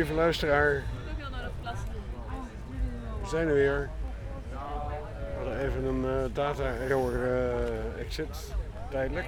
lieve luisteraar. We zijn er weer. We hadden even een data error exit, tijdelijk.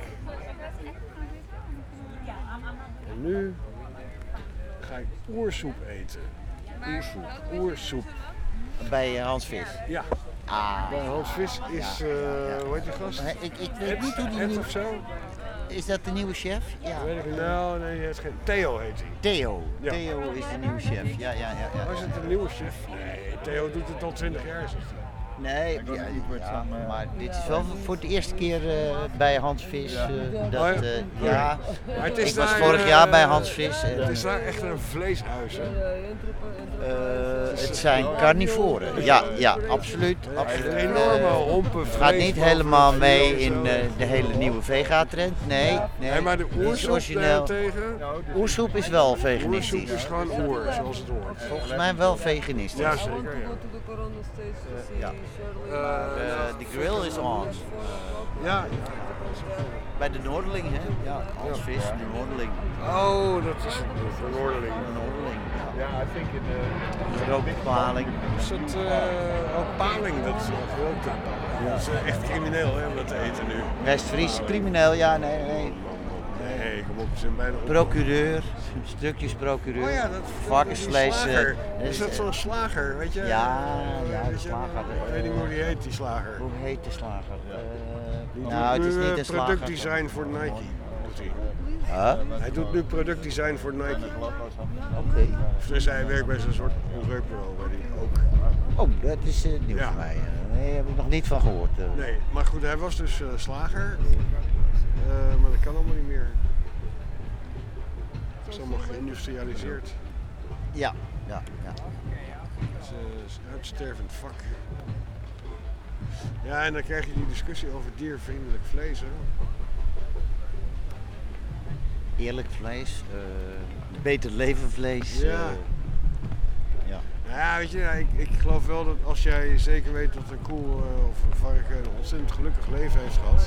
En nu ga ik oersoep eten. Oersoep. Bij Hans Vis? Ja. Bij Hans Vis is, hoe heet die gast? Ik weet niet hoe die Ed nu... of zo? Is dat de nieuwe chef? Ja. Weet ik niet. Nou, nee, hij is geen... Theo heet hij. Theo. Ja. Theo is de nieuwe chef. Ja. Was het een nieuwe chef? Nee, Theo doet het al 20 jaar, zegt hij. Nee, maar dit is wel voor de eerste keer bij Hans Vis. Maar het is ik was daar, vorig jaar bij Hans Vis. Het is daar echt een vleeshuis, hè? Het zijn carnivoren. Ja, absoluut. Een enorme hompen Het gaat niet helemaal mee in de hele nieuwe vega-trend. Nee. Maar de oersoep daartegen? Oersoep is wel Oersoep veganistisch. is gewoon oer, zoals het hoort. Volgens mij wel veganistisch. Ja, zeker, ja. De grill is on. Ja. Bij de Noorderling, hè? Ja, Hans Vis, de Noorderling. Oh, dat is het, de Noorderling. Ja, I think in de rookpaling. Is dat ook paling, dat is grote? Dat is echt crimineel, hè, om dat te eten nu. West-Fries crimineel, ja, nee. Nee, kom op, ze zijn bijna op. Procureur, stukjes procureur. Oh ja, dat varkensvlees. Is dat zo'n slager, weet je? Ja, de slager. Ik weet niet hoe die heet, die slager. Hoe heet de slager? Nou, het is niet een slager. Productdesign voor Nike, doet hij. Huh? Hij doet nu productdesign voor Nike. Oké. Dus hij werkt bij zo'n soort reukbureau waar hij ook. Oh, dat is nieuw voor mij. Nee, heb ik nog niet van gehoord. Nee, maar goed, hij was dus slager. Maar dat kan allemaal niet meer. Het is allemaal geïndustrialiseerd. Ja. Het is een uitstervend vak. Ja, en dan krijg je die discussie over diervriendelijk vlees, hè? Eerlijk vlees, beter leven vlees. Ja. Ja, weet je, ik geloof wel dat als jij zeker weet dat een koe of een varken een ontzettend gelukkig leven heeft gehad.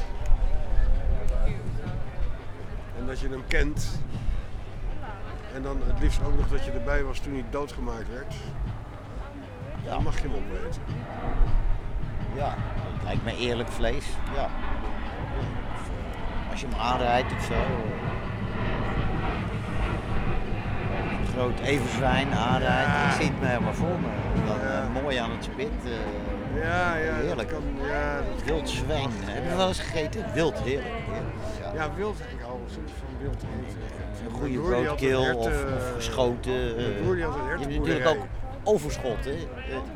En dat je hem kent. En dan het liefst ook nog dat je erbij was toen hij doodgemaakt werd. Dan mag je hem opeten. Ja, dat lijkt me eerlijk vlees. Ja. Of, als je hem aanrijdt of zo. Een groot everzwijn aanrijdt. Ja. Ik zie het me helemaal voor me. Dan mooi aan het spit. Heerlijk. Dat wild zwijn. Heb je wel eens gegeten? Wild, heerlijk. Ja, wild. Ik hou soms van wild eten. Een goede broodkeel of geschoten. Mijn broer die had een je hebt hertenboerderij. natuurlijk ook overschot. Hè?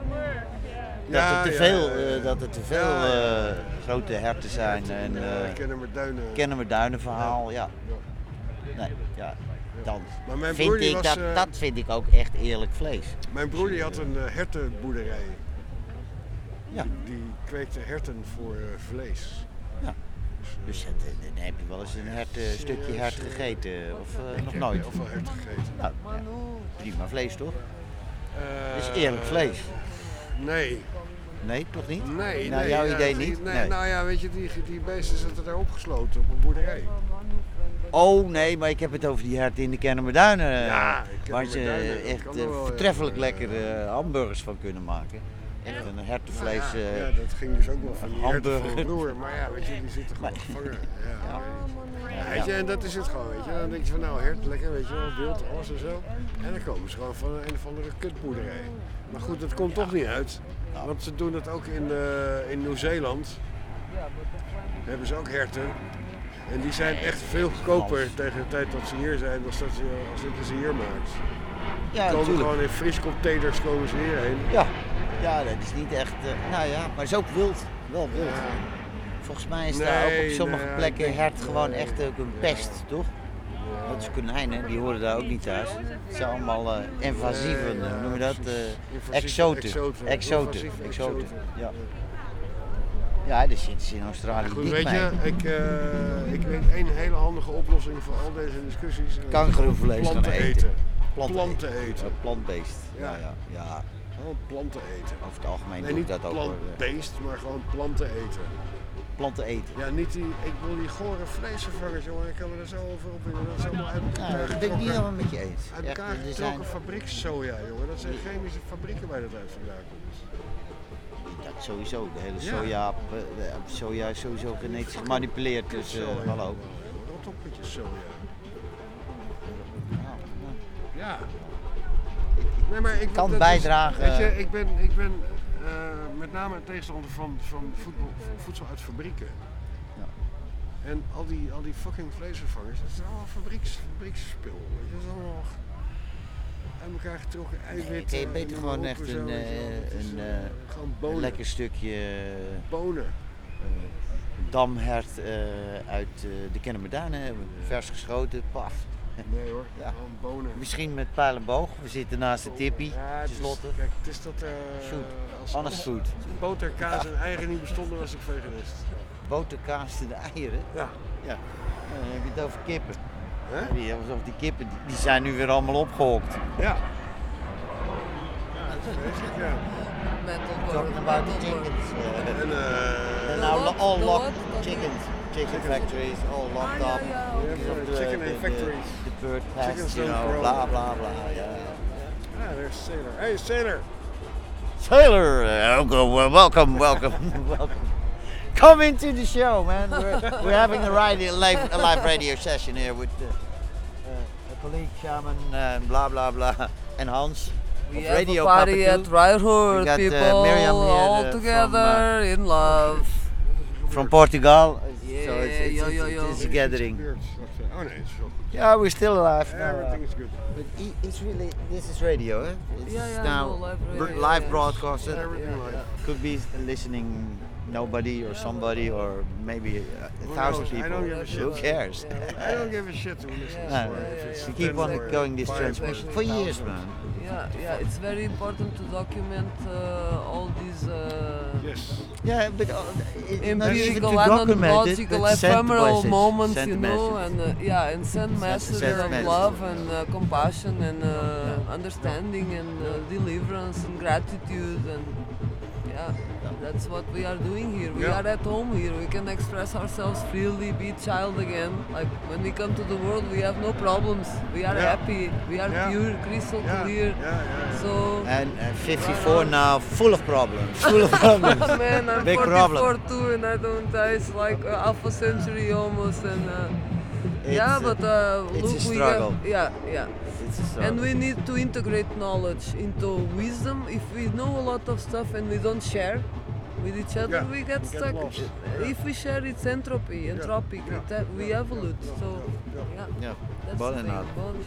Dat er te veel grote herten zijn. En Kennemerduinen verhaal, ja. Nee, ja. Dan vind ik dat vind ik ook echt eerlijk vlees. Mijn broer die had een hertenboerderij. Ja. Die kweekte herten voor vlees. Ja. Dus dan heb je wel eens een stukje hert gegeten of nog nooit? Ik heb heel veel hert gegeten. Nou, prima vlees toch? Is eerlijk vlees? Nee. Nee, toch niet? Nee. Naar jouw idee niet? Nee. Nou ja, weet je, die beesten zitten daar opgesloten op een boerderij. Oh nee, maar ik heb het over die herten in de Kennemerduinen. Waar ze echt voortreffelijk lekker hamburgers van kunnen maken. Echt een hertenvlees. Ja, dat ging dus ook wel van die herten van mijn broer. Maar ja, weet je, die zitten gewoon gevangen. Weet je, en dat is het gewoon, weet je. Dan denk je van nou, hert, lekker, weet je wel, wild, alles en zo. En dan komen ze gewoon van een of andere kutboerderij. Maar goed, dat komt toch niet uit. Want ze doen dat ook in Nieuw-Zeeland. Daar hebben ze ook herten. En die zijn echt veel goedkoper tegen de tijd dat ze hier zijn, dan als dat ze hier maakt. Ja, ze komen natuurlijk. gewoon in frischcontainers komen ze hierheen. Ja, dat is niet echt, maar het is ook wild. Wel wild. Volgens mij is daar ook op sommige plekken hert gewoon echt ook een pest, toch? Dat is konijnen, die horen daar ook niet thuis. Het zijn allemaal invasieve, hoe noem je dat? Exoten. Ja. Ja, dat zitten ze in Australië goed, niet weet mee. je, ik weet één hele handige oplossing voor al deze discussies. Kangoeroevlees gaan eten. Planten eten. Plantbeest. Ja. Gewoon planten eten. Over het algemeen en doe ik niet dat ook. plantbeest, maar gewoon planten eten. planten eten. Ja, niet die, ik wil die gore vleesvervangers, jongen. Ik kan me er zo over opwinden. Dat is allemaal uit elkaar Nou, dat ben ik niet helemaal met je eens. Uit Echt, elkaar er getrokken fabriekssoja, jongen. Dat zijn chemische fabrieken waar dat uit vandaan komt. Dat sowieso, de hele soja is sowieso genetisch gemanipuleerd, dus hallo. Rot op met je soja. Ja. Nee, maar ik kan bijdragen. Weet je, ik ben met name een tegenstander van voedsel uit fabrieken. Ja. En al die fucking vleesvervangers, dat is allemaal fabrieksspul. Dat is allemaal uit elkaar getrokken eiwitten. Kun je beter gewoon echt een lekker stukje bonen. Damhert uit de Kennemerduinen hebben. Vers geschoten, paf. Nee hoor, gewoon bonen. Misschien met pijl en boog. We zitten naast de tippie. Ja, kijk, het is dat als food. Boter, kaas en eieren niet bestonden, was ik veganist. Boter, kaas en eieren? Ja. Dan heb je het over kippen. Die kippen die zijn nu weer allemaal opgehokt. Ja. Dat is vreselijk, ja. Talking about the chickens. And now all locked chicken factories all locked up. Chicken factories. The bird pests, blah blah blah. Yeah, there's Sailor. Hey, Sailor. Sailor, welcome. Come into the show, man. We're having a live radio session here with a colleague, Shaman, blah blah blah, and Hans. We have Radio a party Cockatoo. at Riderhood, Miriam here, all together in love. From Portugal, Yeah, so it's a gathering. Oh nee, it's wel. Yeah, we're still alive. Everything is good. But it's really, this is radio, eh? It's now live broadcasted. Everything live. Could be listening nobody or somebody or maybe a thousand people. I don't give a shit. Who cares? I don't give a shit who listens. We keep on going this transmission for years, man. Yeah, it's very important to document all these yes. Yeah, but empirical, analogical, ephemeral moments, and send messages of love and compassion and understanding and deliverance and gratitude and that's what we are doing here. We are at home here. We can express ourselves freely, be child again. Like when we come to the world, we have no problems. We are happy. We are pure, crystal clear. So and 54 now, full of problems. Man, I'm big 44 problem. too, and I don't. It's like half a century almost, and look, it's a struggle. we have, and we need to integrate knowledge into wisdom. If we know a lot of stuff and we don't share with each other, we get stuck. If we share, it's entropy, entropic. We evolve. So, that's Bolenaat.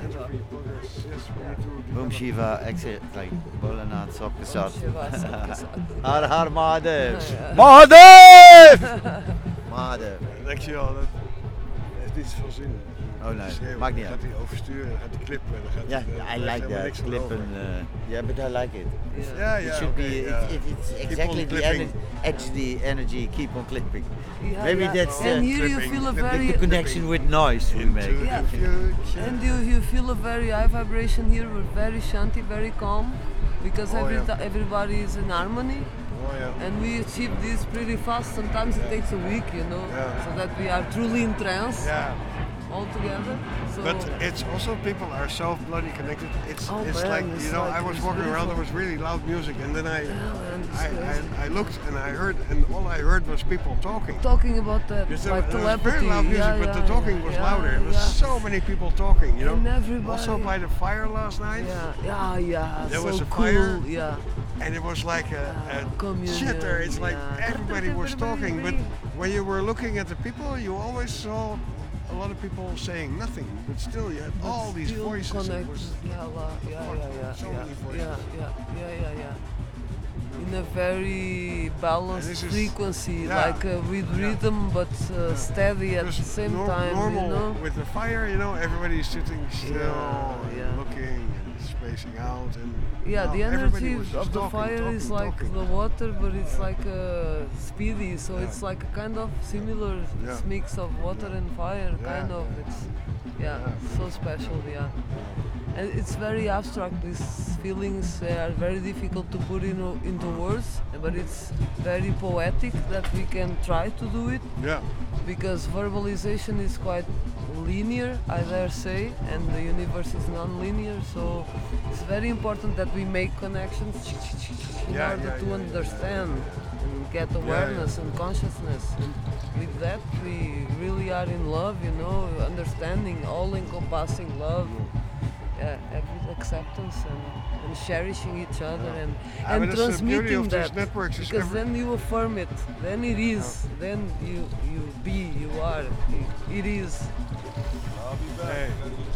Boom Shiva, exit, like Bolenaat, Sokasat. Har Har Mahadev. Mahadev! Mahadev. Dankjewel, dat heeft niet zoveel zin. Oh nee, maakt niet uit. Gaat hij oversturen, gaat hij klippen. I like that, clippen. But I like it. It should be, it's exactly the energy, keep on clipping. Maybe that's and here you feel the connection with noise we make. And you feel a very high vibration here. We're very shanty, very calm, because everybody is in harmony. And we achieve this pretty fast. Sometimes it takes a week, so that we are truly in trance. All together. So but it's also people are so bloody connected. It's like I was walking around. There was really loud music, and then I looked and I heard, and all I heard was people talking about that. Like there was very loud music, but the talking was louder. There was so many people talking. And everybody. Also by the fire last night. There so was a cool, fire. And it was like a chitter. It's like everybody was talking, but when you were looking at the people, you always saw a lot of people saying nothing, but still you had all these voices. It was so many voices. In a very balanced frequency, like with rhythm, but steady at the same time. Normal with the fire, everybody's sitting still, looking and spacing out, and the energy of the fire is like the water, but it's like speedy, so it's like a kind of similar mix of water and fire, kind of. It's so special, And it's very abstract. These feelings are very difficult to put into words, but it's very poetic that we can try to do it. Yeah. Because verbalization is quite linear, I dare say, and the universe is non-linear. So it's very important that we make connections in order to understand and get awareness and consciousness. And with that, we really are in love, understanding, all-encompassing love. Every acceptance and cherishing each other and transmitting that, because then you affirm it, then it is, then you are, it is. Hey.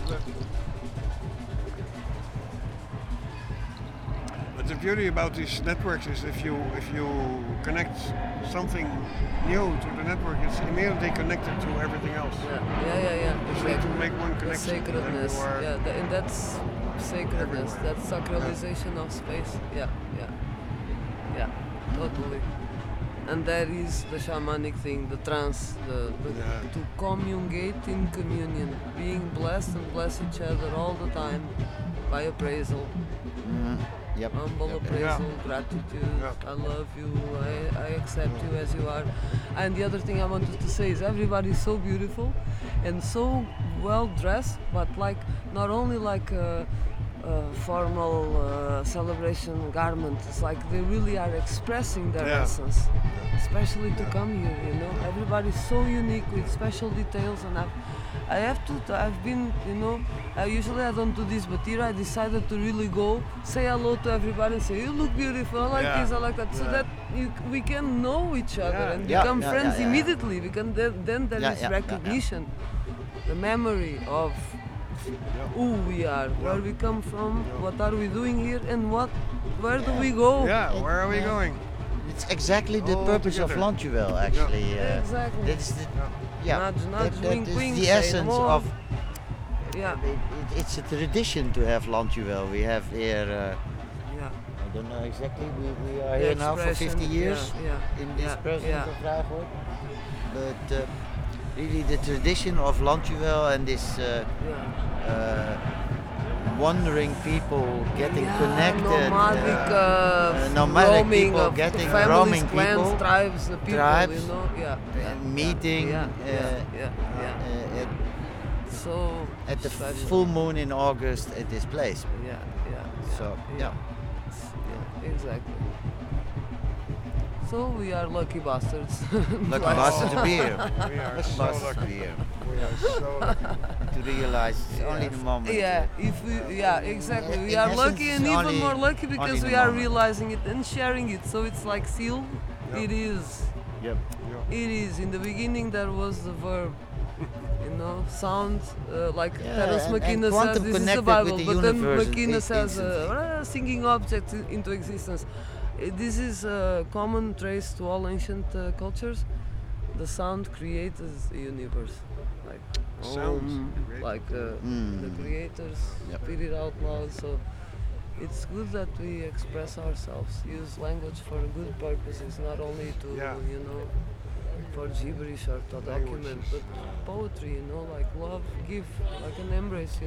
But the beauty about these networks is if you connect something new to the network, it's immediately connected to everything else. Yeah. Just need to make one connection. Sacredness. And that's sacredness. Everywhere. That's sacralization of space. Yeah, totally. And that is the shamanic thing, the trance, to communicate in communion, being blessed and bless each other all the time by appraisal. Yep. Humble appraisal, gratitude, I love you, I accept you as you are. And the other thing I wanted to say is everybody is so beautiful and so well dressed, but like not only like a formal celebration garment, it's like they really are expressing their essence, especially to come here, Everybody's so unique with special details, and I've been, usually I don't do this, but here I decided to really go, say hello to everybody and say, you look beautiful, I like this, I like that, so that we can know each other and become friends immediately, because then there is recognition, the memory of who we are, where we come from, what are we doing here, and where do we go? Yeah, where are we going? It's exactly the purpose of Landjuwel, actually. Exactly. That's the, Nudge, wink, wink, the essence of. Yeah. It's a tradition to have Landjuwel. We have here. I don't know exactly. We are here now for 50 years in this present of Ruigoord. But really, the tradition of Landjuwel and this wandering people getting connected, nomadic roaming people of getting families, roaming clans, people, tribes, the people, meeting so at the full moon in August at this place. So exactly. So we are lucky bastards. Lucky bastards to be here. We are Lucky so bastards to lucky. be here. We are so lucky. To realize it's only the moment. Exactly. We In are essence, lucky and it's even more lucky because only we the are moment. realizing it and sharing it. So it's like seal. Yep. It is. Yep. It is. In the beginning there was the verb. Sound like Terence and McKenna says quantum this is the connected Bible, with the but then universe McKenna says instantly. singing objects into existence. This is a common trace to all ancient cultures. The sound creates the universe, like Sound creates like the creators spit it out loud. So it's good that we express ourselves, use language for good purposes, not only to for gibberish or to document, but poetry, like love, give, like an embrace,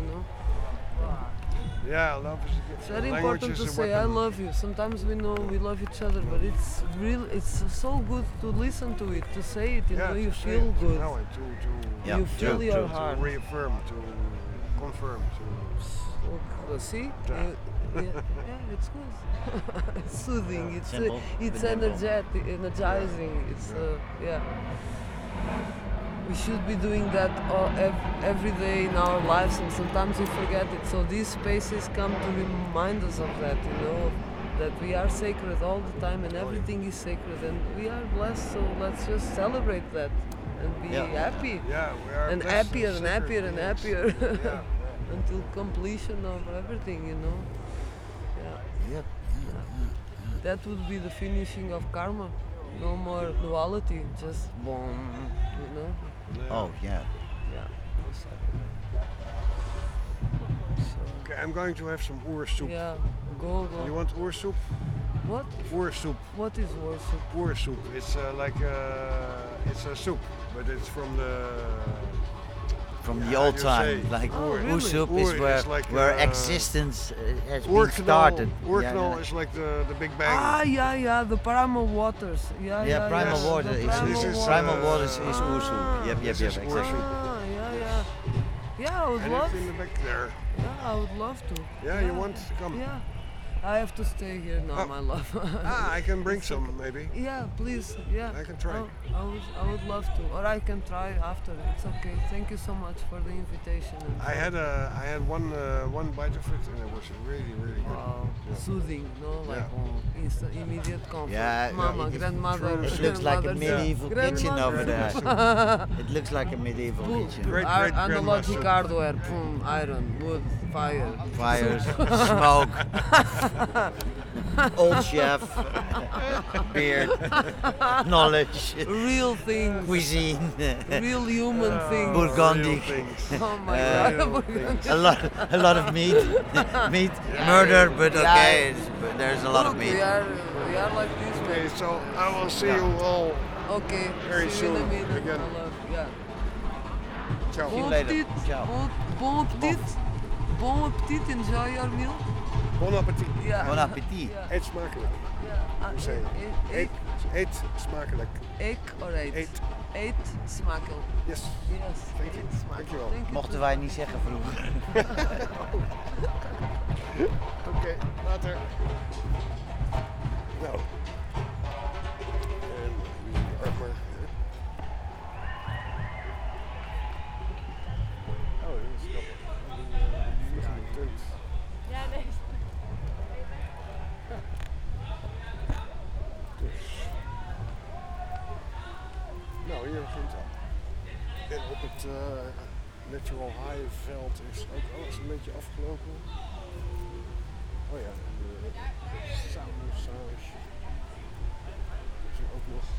Yeah, love is a gift. It's very Language important is to a say I weapon. love you. Sometimes we know we love each other, but it's so good to listen to it, to say it, you to feel say it, good. know it, to You feel your to heart. reaffirm, to confirm, See? Yeah. It's good. It's soothing. It's Simple, it's but energetic, energizing. It's we should be doing that every day in our lives, and sometimes we forget it. So these spaces come to remind us of that, that we are sacred all the time, and everything is sacred, and we are blessed. So let's just celebrate that and be happy, Yeah, we are and blessed happier and sacred happier and beings. happier until completion of everything, Yep. That would be the finishing of karma. No more duality, just boom, Oh yeah. Okay, I'm going to have some oersoup. Yeah, go. You want oersoup? What? Oersoup. What is worship? Oersoup. It's it's a soup, but it's from the from the old time. Like Oersoep is where existence has been started. Oerknal is like the Big Bang. Yeah, the primal waters. Primal water is Oersoep. Yep, exactly. Yeah, I would love. In the back there. Yeah, I would love to. Yeah, you want to come? Yeah. I have to stay here now, my love. I can bring some, maybe. Yeah, please. Yeah. I can try. I would love to, or I can try after. It's okay. Thank you so much for the invitation. I had one bite of it, and it was really good. Wow, soothing, no, like instant, immediate comfort. Yeah, Mama, grandmother. It looks like a medieval kitchen over there. It looks like a medieval kitchen. Analogic hardware, boom, iron, wood, fires, smoke. Old chef, beard, knowledge, real things, cuisine, real human things, Burgundy. Oh my God, a lot of meat, murder, but okay, there's a lot of meat. We are like this. Okay, so I will see you all. Okay, very soon again. Ciao. See you later. Ciao. Bon appetit. Enjoy your meal. Bon appetit. Ja. Bon appetit. Ja. Eet smakelijk. Ja. Eet smakelijk. Eet or eet? Eet smakelijk. Yes. Thank you. Dankjewel. Mochten wij niet zeggen vroeger. Oké, later. Nou. En armer. Oh, dat is grappig. Die vliegende tent. Ja, nee. Dus. Nou, hier begint al. En op het Natural High veld is ook alles een beetje afgelopen. Oh ja, de sausage. Is er ook nog.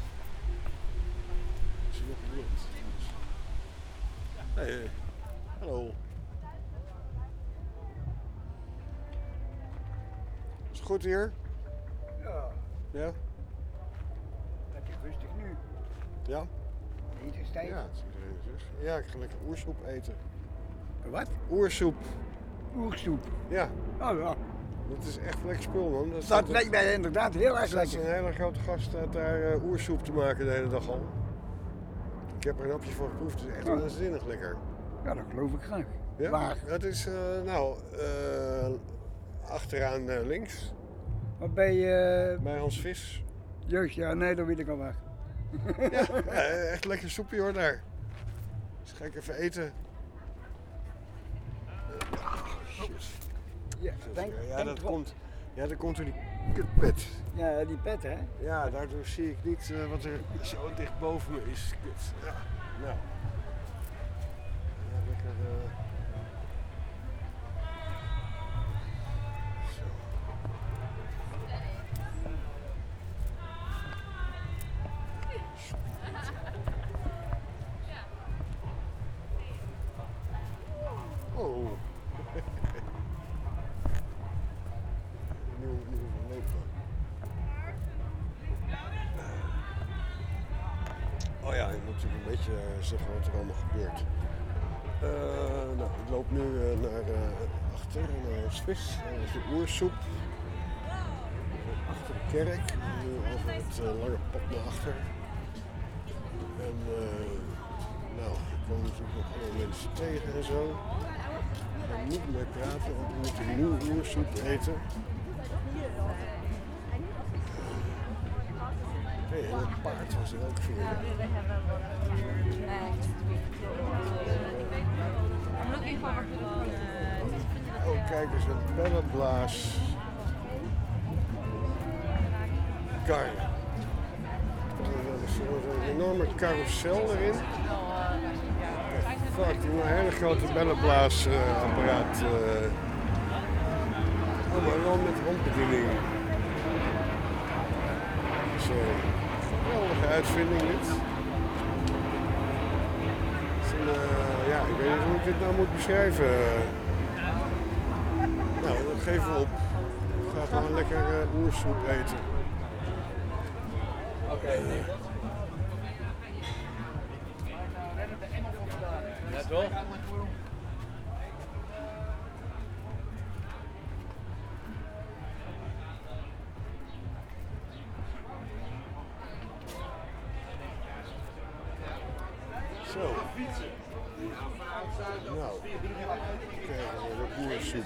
Is er nog bloed. Hey, hallo. Is het goed hier? Ja, Ja? lekker rustig nu. Ja? Etenstijd. Ja, het is iedereen terug. Ja, ik ga lekker oersoep eten. Wat? Oersoep. Oersoep. Ja, Oh ja. dat is echt lekker spul, man. Dat lijkt mij inderdaad heel erg Dat is lekker. een hele grote gast staat daar oersoep te maken de hele dag al. Ik heb er een hapje van geproefd, het is echt waanzinnig lekker. Ja, dat geloof ik graag. Ja? Waar? Dat is achteraan links, Maar bij bij Hans Vis. jeugd, ja, nee, dat weet ik al waar. Ja, echt lekker soepje hoor daar. Dus ga ik even eten. Shit. Ja, Ja, dat komt door die kutpet. Ja, die pet, hè? Ja, daardoor zie ik niet wat er zo dicht boven me is. Kut. Ja, nou. Ja, lekker. Zo. Oh. Nieuwe lopen. Oh ja, ik moet natuurlijk een beetje zeggen wat er allemaal gebeurt. Nou, ik loop nu naar achter, naar Swiss, dat is de oersoep. Achter de kerk, nu over het lange pad naar achter. En nou, ik kom natuurlijk nog allemaal mensen tegen en zo. Ik ga niet meer praten, want we moeten nu oersoep eten. Hey, en het paard was er ook voor. Oh, kijk eens, een bellenblaas. Kar. Er is een enorme carousel erin. Fuck, een hele grote bellenblaasapparaat. Oh, maar wel met handbediening. Zo. Geweldige uitvinding dit. Ja, ik weet niet hoe ik dit nou moet beschrijven. Nou, dat geven we op. Ik ga gewoon lekker oersoep eten. Ja, Ja, toch? Zo. Nou, kijk, de boerensoep.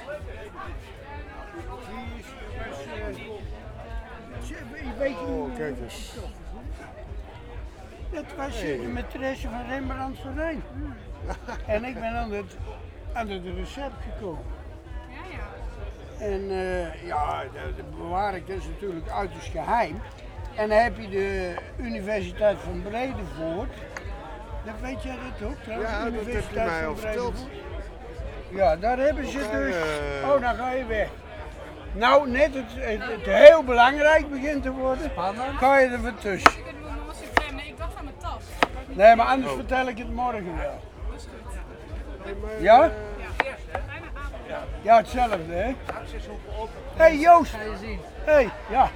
Oh, kijk eens. Dat was de maîtresse van Rembrandt van Rijn. En ik ben aan het recept gekomen. Ja, ja. En ja, dat bewaar ik dus natuurlijk uiterst geheim. En dan heb je de Universiteit van Bredevoort. Dat weet jij dat ook trouwens? Ja, dat heb je mij al verteld. Ja, daar hebben ze dus... Oh, dan ga je weg. Nou, net het heel belangrijk begint te worden, ga je er weer tussen. Nee, ik dacht aan mijn tas. Nee, maar anders vertel ik het morgen wel. Ja? Ja, hetzelfde, hè? Hé, hey, Joost. Hé, ja.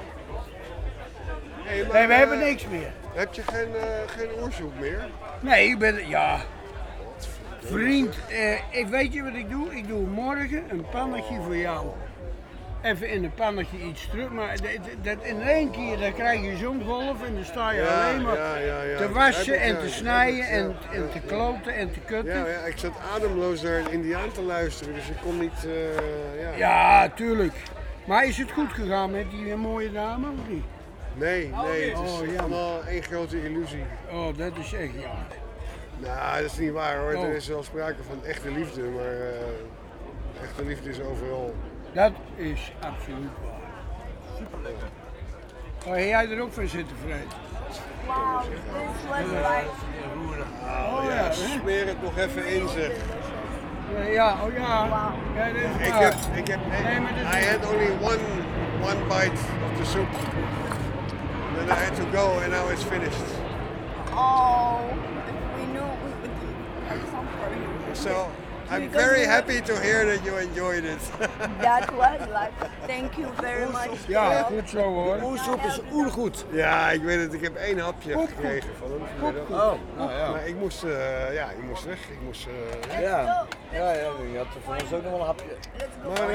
Nee, we hebben niks meer. Heb je geen oorzoek meer? Nee, ik ben... Ja. Vriend, weet je wat ik doe? Ik doe morgen een pannetje voor jou. Even in een pannetje iets terug, maar dat in één keer dan krijg je zo'n golf en dan sta je alleen maar te wassen en te snijden en te kloten en te kutten. Ja, ik zat ademloos naar een Indiaan te luisteren, dus ik kon niet... Ja, tuurlijk. Maar is het goed gegaan met die mooie dame of niet? Nee, het is allemaal één grote illusie. Oh, dat is echt jammer. Nou, dat is niet waar hoor. Er is wel sprake van echte liefde, maar echte liefde is overal. Dat is absoluut waar. Superleuk. Oh, heb jij er ook van zitten, Fred? Wow, this was like... Oh ja, smeer het nog even in zeg. Ja, oh ja. Wow. Ja, dat is I had only one bite of the soup. Then I had to go and now it's finished. Oh, we knew we would have some for you. So I'm very happy to hear that you enjoyed it. That was like, thank you very much. Ja, goed zo hoor. Oersoep is oergoed. Ja, ik weet het. Ik heb 1 hapje gekregen van hem vanmiddag. Oh, nou ja. Maar ik moest weg. Ik moest, Ja, je had voor ons ook nog wel een hapje. Maar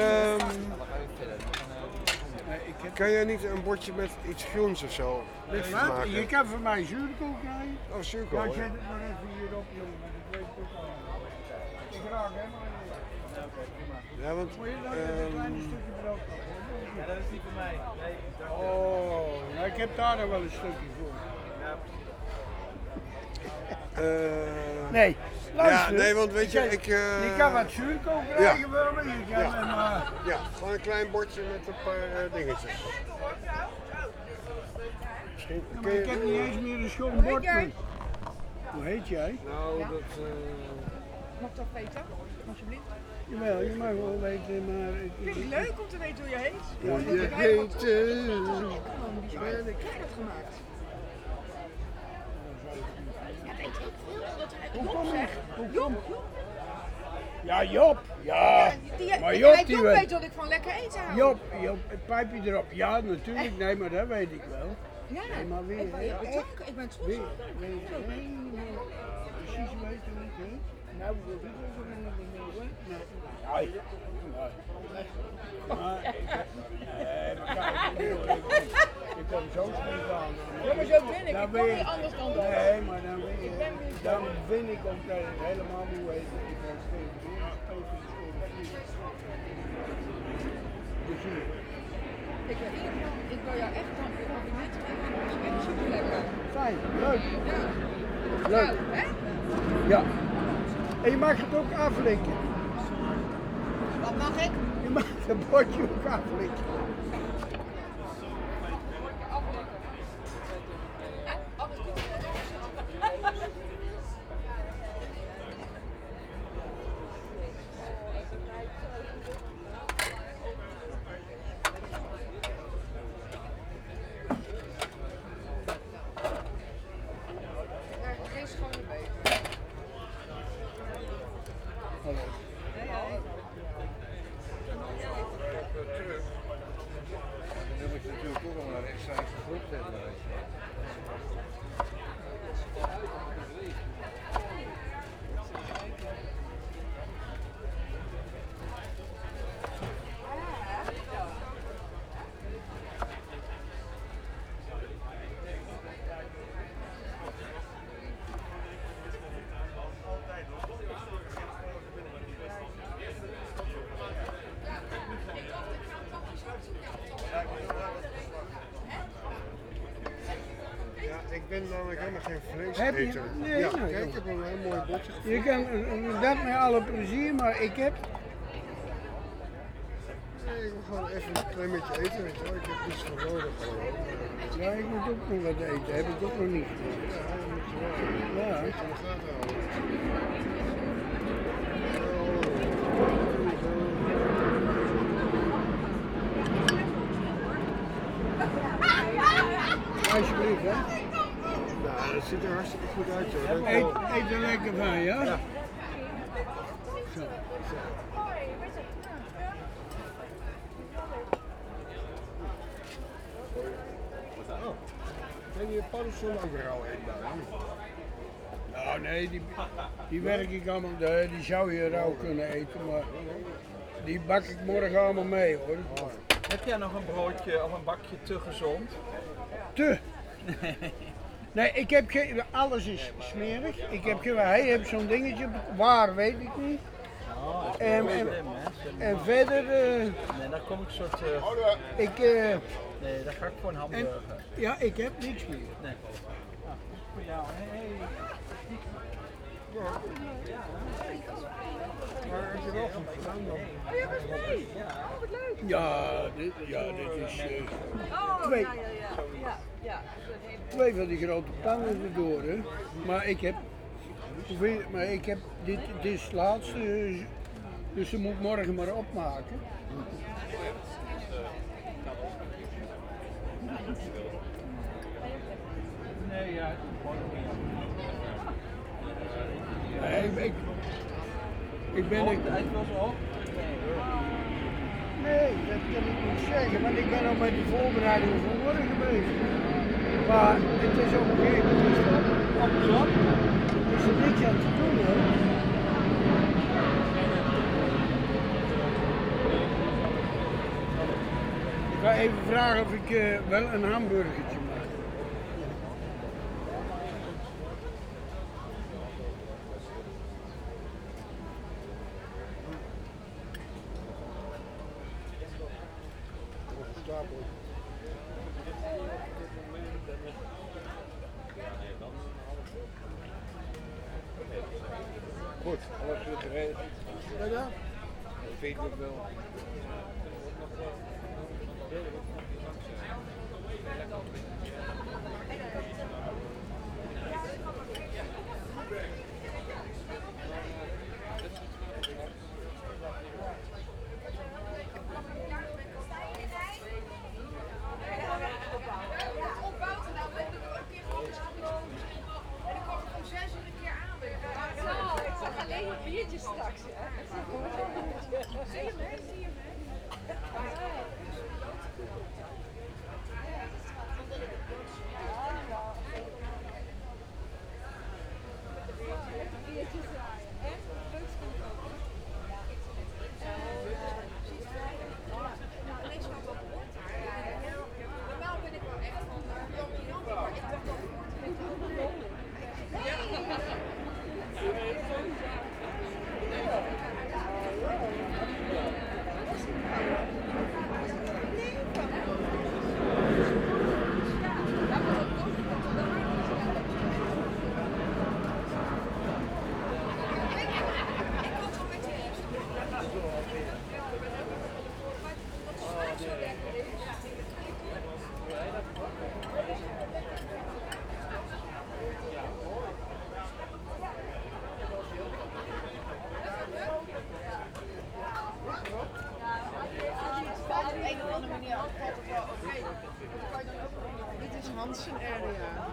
kan jij niet een bordje met iets groens of zo maken? Je kan van mij zuurkool krijgen. Oh, zuurkool. Ja, zet het maar even hierop, jongen. Dat weet ik ook al. Ik raak helemaal niet. Ja, want... Moet je dan een klein stukje brood pakken? Ja, dat is niet voor mij. Nee. Oh, nou, ik heb daar nog wel een stukje voor. Nee, luister. Ja, nee, want weet je, je kan wat zuurkool krijgen wel, maar je kan Ja, gewoon een klein bordje met een paar dingetjes. Misschien, maar ik heb niet eens meer een schoon bord meer. Hoe heet jij? Nou, dat... Mag ik dat weten? Alsjeblieft. Jawel, je mag wel weten, maar... Vind je leuk om te weten hoe je heet? Hoe je heet... Wie heb jij dat gemaakt? Ja, weet ik veel. Dat hij Job. Ja, Job. Ja, maar Job Job die weet dat ik van lekker eten hou. Job, het pijpje erop. Ja, natuurlijk. Nee, maar dat weet ik wel. Ja, nee, maar weer. ik ben trots. Precies weten hoe het heet. Nou, we doen het ook nog niet meer. Nee, je kan zo snel gaan. Ja, maar zo ben ik. Ik kan niet anders dan dat. Nee, maar dan win ik omdat het helemaal niet weet. Ik ben steeds weer gespeeld in de school. Dus hier. Ik wil jou echt dan voor complimenten geven. Het is echt super lekker. Fijn, leuk. Ja. Leuk. Hè? Ja. En je mag het ook aflikken. Wat mag ik? Je mag het bordje ook aflikken. Geen schone beet. ben namelijk helemaal geen Heb je? vleeseter. Nee, Ja, nou, kijk, ik heb een heel mooi bordje gevonden. Je kan dat met alle plezier, maar ik heb... Nee, ik wil gewoon even een klein beetje eten, weet je wel. Ik heb niets voor nodig gewoon. Ja, ik moet ook nog wat eten, heb ik ook nog niet. Ja, dat moet je wel. Ja. Moet je in de gaten houden. Alsjeblieft, hè. Nou, dat ziet er hartstikke goed uit, joh. Eet er lekker van, ja? Ja. Zo. En je paddenstoelen ook rauw eetbaar, hè? Nou nee, die werk ik allemaal, die zou je rauw kunnen eten, maar die bak ik morgen allemaal mee hoor. Heb jij nog een broodje of een bakje te gezond? Te? Nee, ik heb geen, alles is smerig. Ik heb geen, hij heeft zo'n dingetje, waar weet ik niet. En verder... nee, daar kom ik soort... nee, daar ga ik voor een hamburger. Ja, ik heb niks meer. Nee. Nou, voor jou. Hey. Maar heb je wel goed gedaan dan? Oh, je bent mee? Oh, wat leuk. Ja, dit is Oh, twee. Ja. Twee van die grote pannen erdoor, hè. Maar ik heb... dit is het laatste, dus ze moet morgen maar opmaken. Nee, ja. Nee, ik ben... Hij was op? Nee, dat kan ik niet zeggen, want ik ben al met de voorbereidingen van morgen bezig. Maar het is op een gegeven moment op. Is er niks aan te doen, hè? Ik ga even vragen of ik wel een hamburgertje maak. Goed, alles weer geregeld. Ja, ja. Facebook wel. Alleen een biertje straks, ja. Zie je me? Normaal ben ik wel echt van Jan, maar ik dacht dat Dit is Hansen area.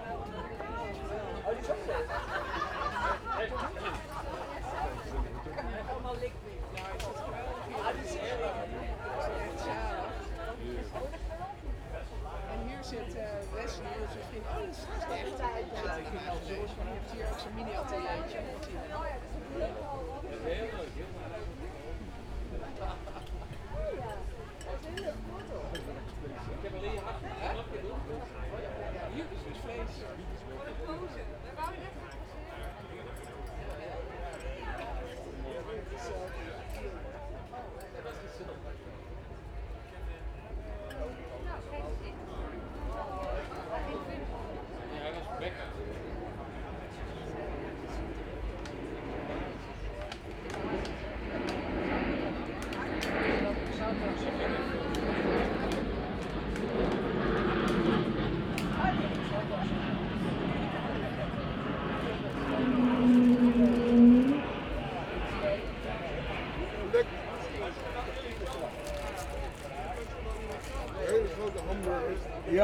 En hier zit Wesley, dus ik vind, oh, dat is echt je hebt hier ook zo'n mini-ateliertje. Hier is dus vlees.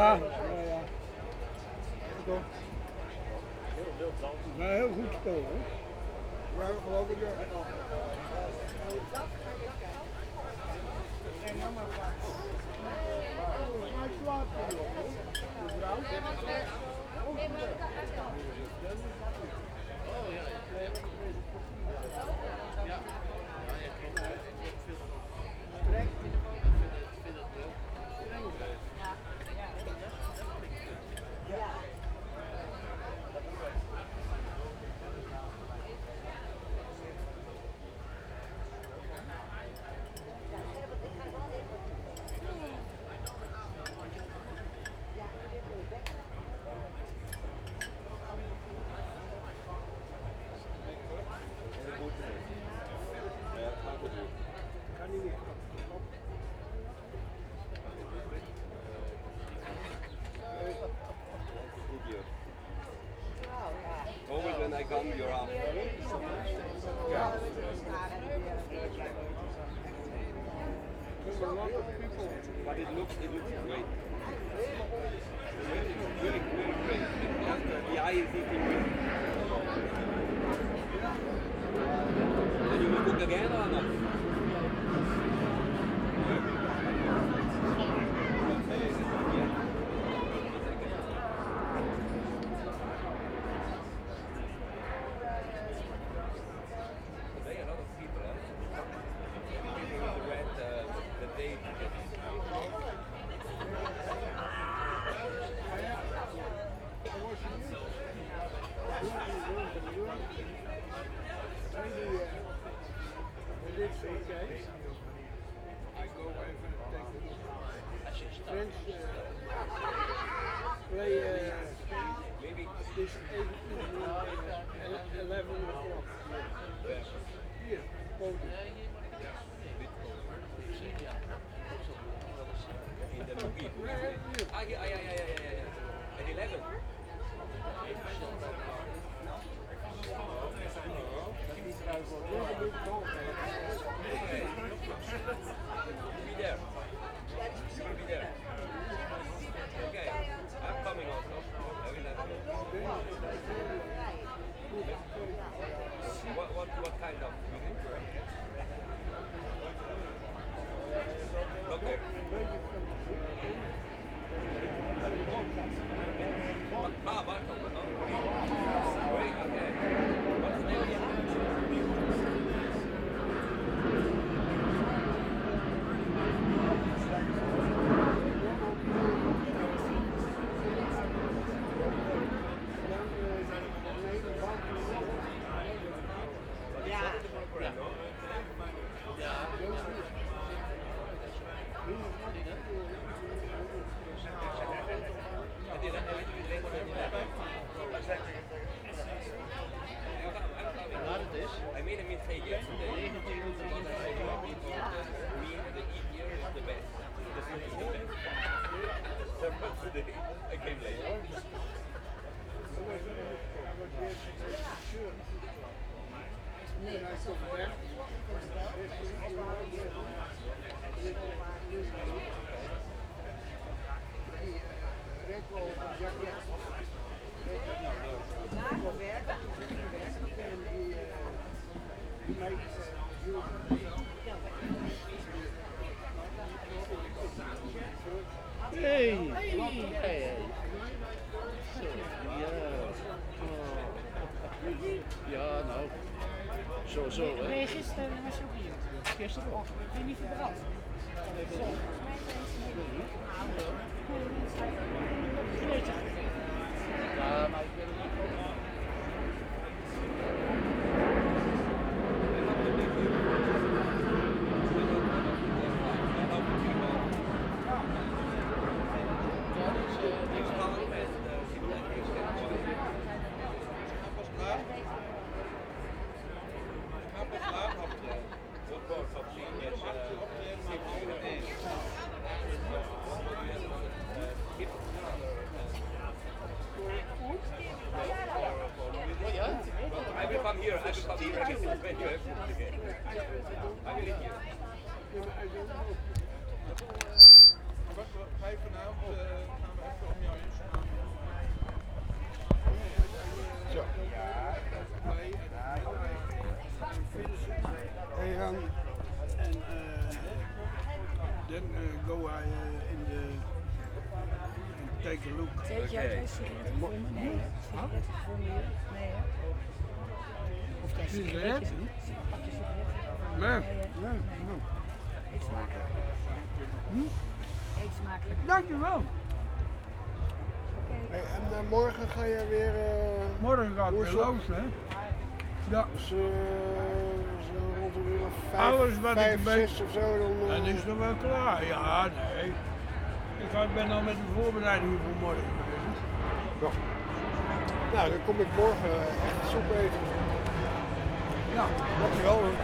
Ja. Maar heel goed spelen, hoor. Ja, geloof ik. Always when I come, you're up. Yeah. There's a lot of people, but it looks great. Really great. The eye is eating good. And you will cook again or not? Maybe this 11 o'clock. Here, both. In the movie. At 11. Be there. Be there. Okay, I'm coming also. What kind of music? Okay. Bartok. Great, okay. What's the name? I made a mistake yesterday. Me, the year is the best. The food is the best. But today, I came late. Hey! Hey! Zo, ja. Ja, nou. Zo, hè? Nee, gisteren was je ook hier. Gisteren ook. Ben je niet verbrand? Zo. Ja, maar ik ben er niet op. I will come here. I get when you have to again. I will eat here. Ga je vanavond gaan we Zo. Hey, and then go in the and take a look. Take jij geen sigaretten voor me? Nee. Sigaretten voor me? Nee, hè? Of jij sigaretjes niet? Pak je sigaretten? Nee. Nee. Eet smakelijk. Eet smakelijk. Dankjewel. Hey, en morgen ga je weer... morgen gaat het weer los, hè? Ja. Dus zo rond de uur of Alles wat 5, ik 6 of zo dan... Dan is het wel klaar. Ja, nee. Ik ben al met de voorbereidingen voor morgen bezig. Ja. Nou, dan kom ik morgen echt soep eten. Ja. Dankjewel hoor.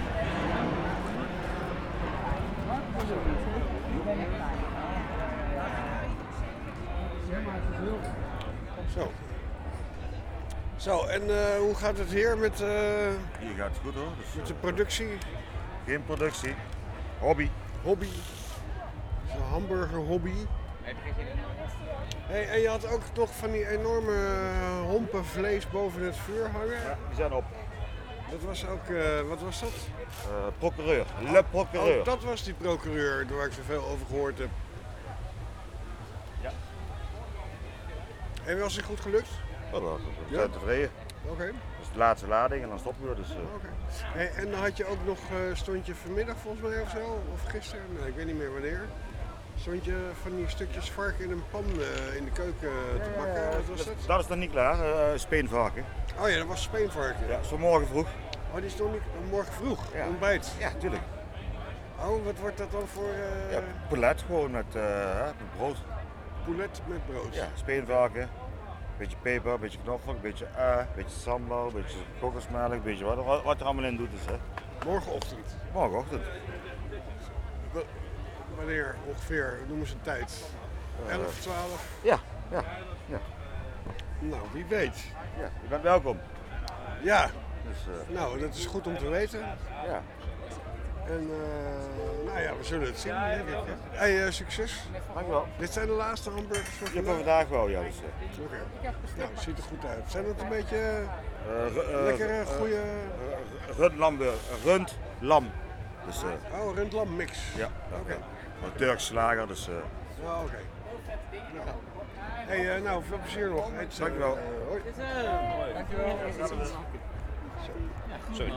Zo. Zo, en hoe gaat het hier met, hier gaat het goed hoor. Dus, met de productie? Geen productie. Hobby. Hobby. Zo'n hamburger hobby. Hey, en je had ook nog van die enorme hompen vlees boven het vuur hangen. Ja, die zijn op. Dat was ook, wat was dat? Procureur. Le procureur. Oh, dat was die procureur waar ik zoveel over gehoord heb. Ja. En was het goed gelukt? We zijn tevreden. Oké. Dat is de laatste lading en dan stoppen we. Dus, Hey, en dan had je ook nog, stond je vanmiddag volgens mij of zo, of gisteren, nee, ik weet niet meer wanneer. Stond je van die stukjes vark in een pan in de keuken te bakken? Wat was dat? Dat is nog niet klaar, speenvarken. Oh ja, dat was speenvarken. Ja, zo morgen vroeg. Oh, die stond niet morgen vroeg, ja. Ontbijt? Ja, tuurlijk. Oh, wat wordt dat dan voor... Ja, poulet gewoon met brood. Poulet met brood? Ja, speenvarken. Beetje peper, beetje knoflook, beetje beetje sambal, beetje kokosmelk, beetje wat er allemaal in doet. Dus, hè. Morgenochtend? Morgenochtend. Wanneer ongeveer? Noemen ze een tijd? 11, 12? Ja. Nou, wie weet. Ja, je bent welkom. Ja. Dus, nou, dat is goed om te weten. Ja. En nou ja, we zullen het zien, denk ik. Hey, succes. Dankjewel. Dit zijn de laatste hamburgers van vandaag? Ja, van vandaag wel, ja. Dus, Oké. Nou, het ziet er goed uit. Zijn het een beetje lekkere, goede... Rund-lam. Dus, oh, rund-lam mix. Ja. Oké. Een Turks slager, dus... Oh, oké. Nou. Hey, nou, veel plezier nog. Dankjewel. Hoi. Dankjewel. Sorry.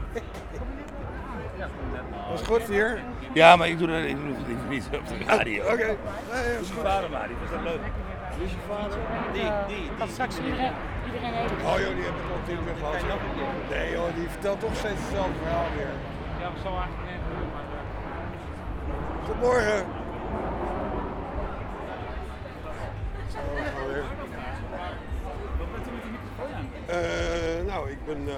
Was het goed hier? Ja, maar ik doe het niet op de radio. Oké. Nee, dat is goed. Vader maar, die was dat leuk. Wie is je vader? Die. Dat straks iedereen heeft. Oh joh, die heb ik al natuurlijk weer gehad. Nee joh, die vertelt toch steeds hetzelfde verhaal weer. Ja, maar zo eigenlijk niet. Tot morgen. Zo, gaan we weer. Nou, ik ben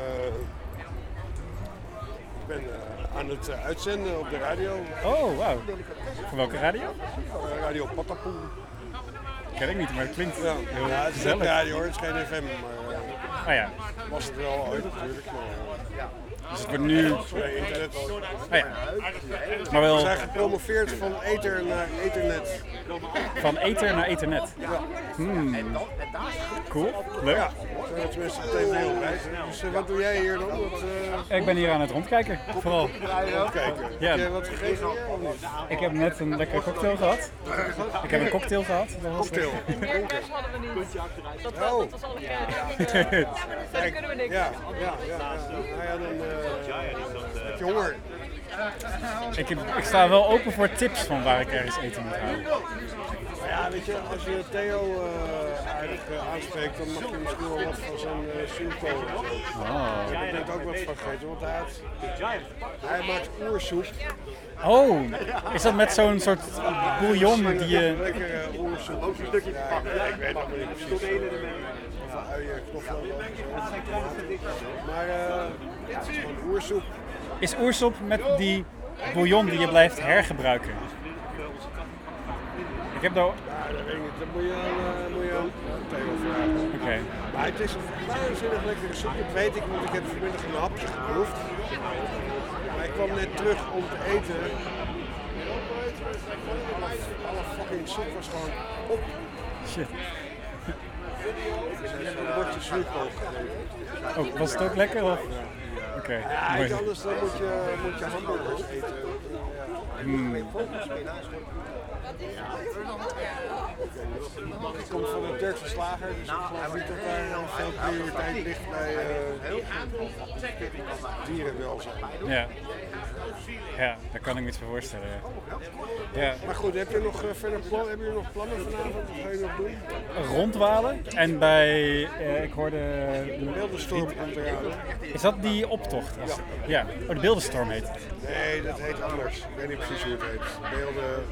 aan het uitzenden op de radio. Oh, wauw. Voor welke radio? Radio Patapoe. Ken ik niet, maar het klinkt heel ja, het is een radio hoor, het is geen FM, maar ja. Was het wel ooit natuurlijk. Dus het wordt nu... internet. Ja. Maar wel... We zijn gepromoveerd van ether naar ethernet. Van ether naar ethernet? Ja. Cool. Leuk. Ja, zijn we tenminste meteen heel blij. Dus wat doe jij hier dan? Ik ben hier aan het rondkijken, vooral. Rondkijken? Ja. Heb jij wat gegeten hier of niet? Ik heb net een lekkere cocktail gehad. Ik heb een cocktail gehad. Cocktail? Meer hadden we niet. Dat was al Kijk, verder kunnen we niks. Ja, dan heb je honger. Ik sta wel open voor tips van waar ik ergens eten moet halen. Ja, weet je, als je Theo aardig aanspreekt, dan mag je misschien wel wat van zijn soepkolen. Oh. Daar ben ik ook wat van gegeten, want hij maakt oersoep. Oh, is dat met zo'n soort bouillon die je... Lekkere oersoep. Ook een stukje pakken. Ja, ik weet het niet precies. Of uien, knoflook. Maar het is gewoon oersoep. Is oersoep met die bouillon die je blijft hergebruiken? Ik heb daar... Ja, dat weet ik niet. Dat moet je aan Theo vragen. Oké. Maar het is een waanzinnig lekkere soep, dat weet ik, want ik heb vanmiddag een hapje geproefd. Maar ik kwam net terug om te eten. Alle fucking soep was gewoon op. shit. We hebben een bordje sweetpoog. Oh, was het ook lekker? Of? Oké. Ja, anders dan moet je hamburgers eten. Het komt van een Turkse slager, dus ik geloof niet dat daar veel prioriteit ligt bij dierenwelzijn. Ja. Ja, daar kan ik me iets voor voorstellen. Ja. Maar goed, heb je nog verder heb je nog plannen vanavond? Wat ga je nog doen? Rondwalen en bij, ik hoorde... De Beeldenstorm komt eraan. Is dat die optocht? Ja. Oh, de Beeldenstorm heet het. Nee, dat heet anders. Ik weet niet precies hoe het heet. Beelden...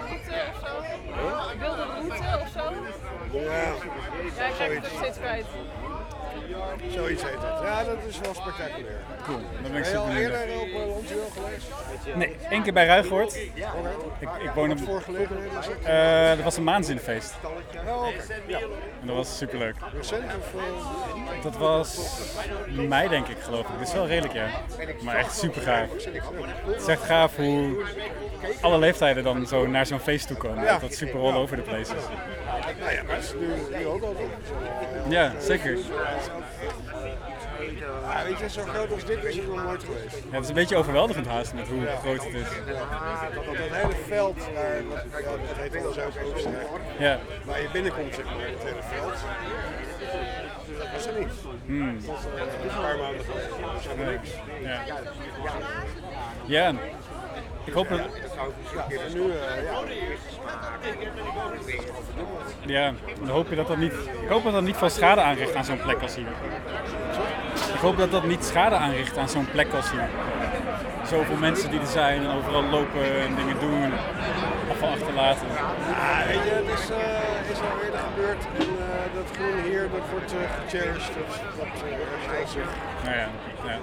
Beeldenroute of zo? Ja, Ja, ik raak het steeds kwijt. Zoiets heet het. Ja, dat is wel spectaculair. Cool, dan ben ik Ben je al super benieuwd. eerder op Landweer geweest? Nee, 1 keer bij Ruigoord. Ik woon op... Wat voor gelegenheid was het? Dat was een maanzinfeest. Oh, oké. Ja. En dat was superleuk. Recent of? Dat was mei denk ik geloof ik. Dat is wel redelijk ja. Maar echt super gaaf. Het is echt gaaf hoe alle leeftijden dan zo naar zo'n feest toe komen. Dat is super all over the place is. Nou ja, maar het is nu ook al toch? Ja, zeker. Ja, weet je, zo groot als dit is het nog nooit geweest. Ja, het is een beetje overweldigend haast met hoe groot het is. Dat hele veld, dat heet wel zo Oostenrijk, waar je binnenkomt zeg maar, het hele veld. Dat was er niet. Dat is een paar maanden geleden. Dat is helemaal niks. Ja. Ik hoop dat... En nu, Ja, dan hoop je dat dat niet... Ik hoop dat dat niet veel schade aanricht aan zo'n plek als hier. Ik hoop dat dat niet schade aanricht aan zo'n plek als hier. Zoveel mensen die er zijn en overal lopen en dingen doen, afval achterlaten. Ja, weet je, het is al eerder gebeurd en dat groen hier, dat wordt gecherished. Dat herstelt zich. Nou ja.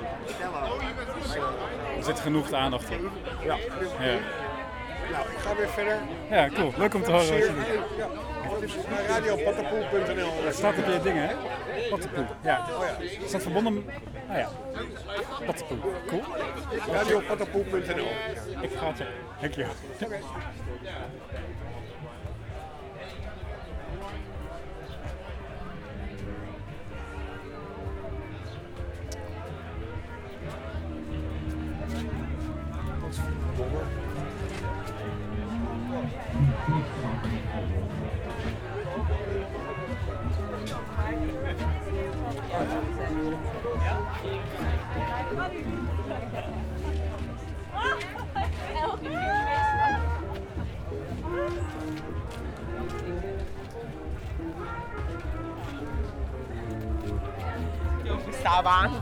Er zit genoeg aandacht op. Ja. Nou, ik ga weer verder. Ja, cool. Leuk om te horen wat je doet. Ja, bij radiopattenpoel.nl. Dat staat op je dingen, hè? Pattenpoel. Ja. Is dat verbonden? Ah ja. Pattenpoel. Cool. Radiopattenpoel.nl. Ik ga het checken. Dankjewel. Startbahn.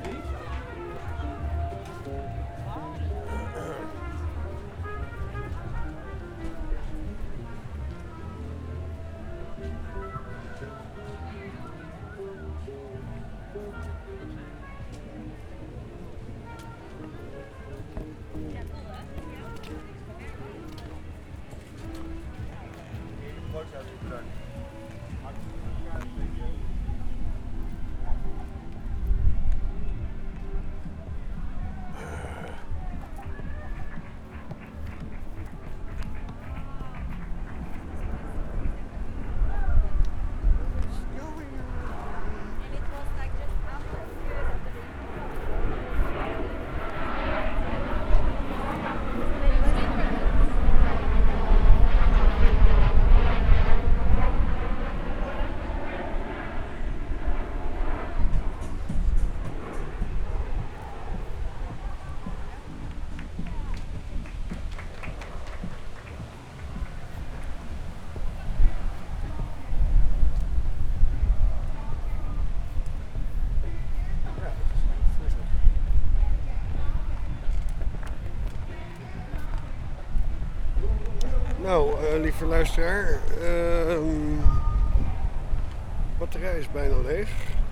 Nou, lieve luisteraar, de batterij is bijna leeg.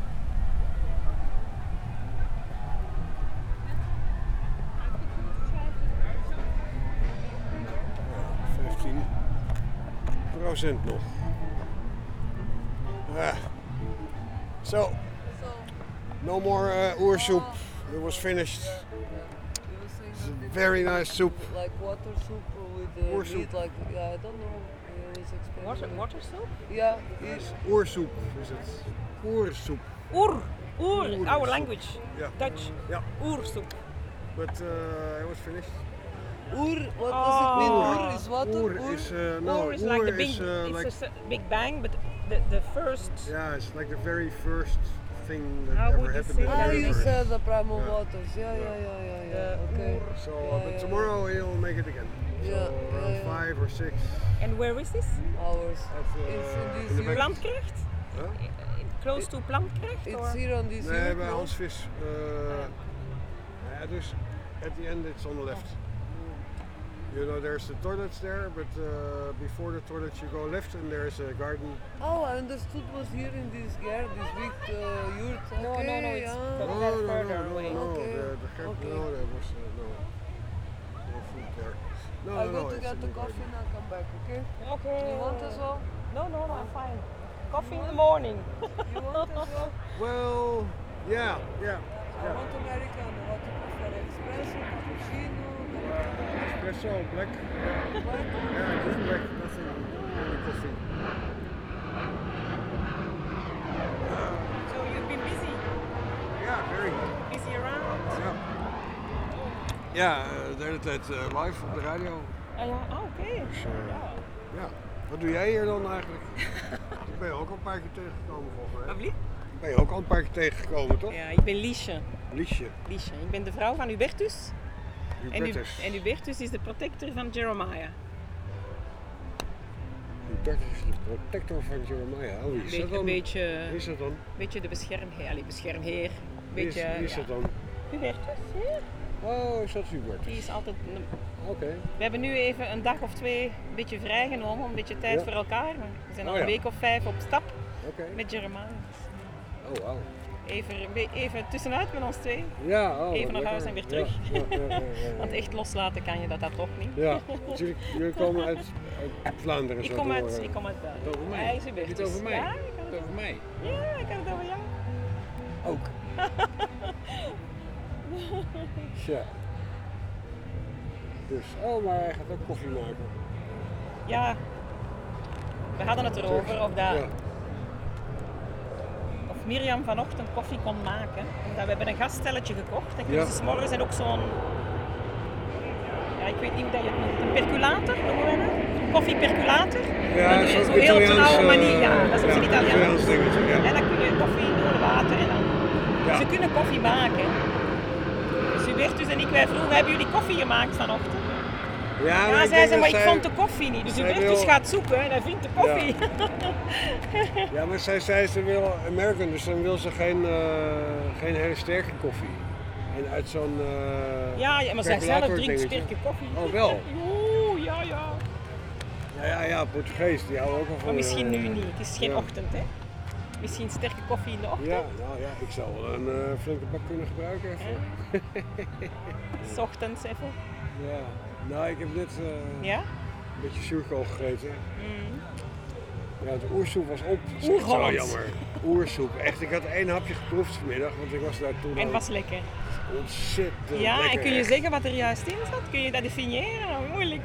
Ja, 15% nog. So, no more oersoep. It was finished. It's a very nice soup. Like water soup with meat, like I don't know. English expression. Water soup? Yeah. Oersoep is het. Oersoep. Our language. Yeah. Dutch. Yeah. Oersoep. But it was finished. What does it mean? Oer is water? Oer is no. Is like the big. Is, it's a big bang, but the first. Yeah, it's like the very first thing that How ever would you happened in say the that? You universe. said the primal waters. Yeah. Okay. So, but tomorrow he'll make it again. So around 5 or 6. And where is this? Ours. It's in the back. Plantkracht? Huh? Close to Plantkracht? It's here on this Nee, bij Hans Vis. Dus at the end it's on the left. You know, there's the toilets there, but before the toilets you go left and there's a garden. Oh, I understood was here in this yurt, this big yurt. No, it's further away. No, there was no food there. I'll go to get the coffee and I'll come back, okay? Okay. You want as well? No, I'm fine. Coffee in the morning. You want as well? Well, yeah. I want Americano. What do you prefer? Espresso, cappuccino? Espresso, black. Yeah, just black, nothing, only coffee. So you've been busy? Yeah, very. Busy around? Ja, de hele tijd live op de radio. Oké. Dus, ja. Wat doe jij hier dan eigenlijk? Ik ben je ook al een paar keer tegengekomen volgens mij. Ik ben je ook al een paar keer tegengekomen, toch? Ja, ik ben Liesje. Liesje. Ik ben de vrouw van Hubertus. Hubertus. En Hubertus is de protector van Jeremiah. Hubertus is de protector van Jeremiah. Oh, wie is dat dan? Wie is dat dan? Een beetje de beschermheer. Wie is dat dan? Hubertus, ja. Oh, is dat Hubertus? Die is altijd... Oké. We hebben nu even een dag of 2 een beetje vrijgenomen, een beetje tijd voor elkaar. We zijn al een week of 5 op stap met Jeremiah. Oh, wauw. Even tussenuit met ons 2. Ja, even naar huis en weer terug. Ja. Want echt loslaten kan je dat toch niet. Ja, natuurlijk. Jullie komen uit Vlaanderen. Ik kom uit Vlaanderen. Over mij? Hij is Heb je het over mij? Ja, het over mij? Ja, ik had het over jou. Ook. Ja. Dus, maar hij gaat ook koffie maken. Ja, we hadden het erover of Mirjam vanochtend koffie kon maken. Omdat we hebben een gaststelletje gekocht. En kunnen ze 's morgens en ook zo'n... Ja, ik weet niet hoe dat je het noemt. Een percolator noemen we dat? Een koffiepercolator. Ja, zo heel op een oude manier. Ja, dat is op zijn Italiaans. Ja. En dan kun je koffie door water en dan... Ja. Ze kunnen koffie maken. Dus Hubertus en ik, wij vroegen, hebben jullie koffie gemaakt vanochtend? Ja, zei ze, maar ik vond de koffie niet. Dus Hubertus gaat zoeken en hij vindt de koffie. Ja, maar zij zei ze wil American, dus dan wil ze geen hele sterke koffie. En uit zo'n ja, maar zij zelf drinkt sterke koffie. Oh, wel? Oeh, ja. Ja, Portugees, die houden ook al van... Maar misschien nu niet, het is geen ochtend, hè? Misschien sterke koffie in de ochtend? Ja, nou ja, ik zou wel een flinke bak kunnen gebruiken even. 's ochtends even? Ja, nou ik heb net een beetje zuurkool gegeten. Ja, de oersoep was op. Dat is echt zo jammer. Oersoep, echt. Ik had 1 hapje geproefd vanmiddag, want ik was daar toen. En het was lekker. Ontzettend ja, lekker. En kun je zeggen wat er juist in zat? Kun je dat definiëren? Nou, moeilijk.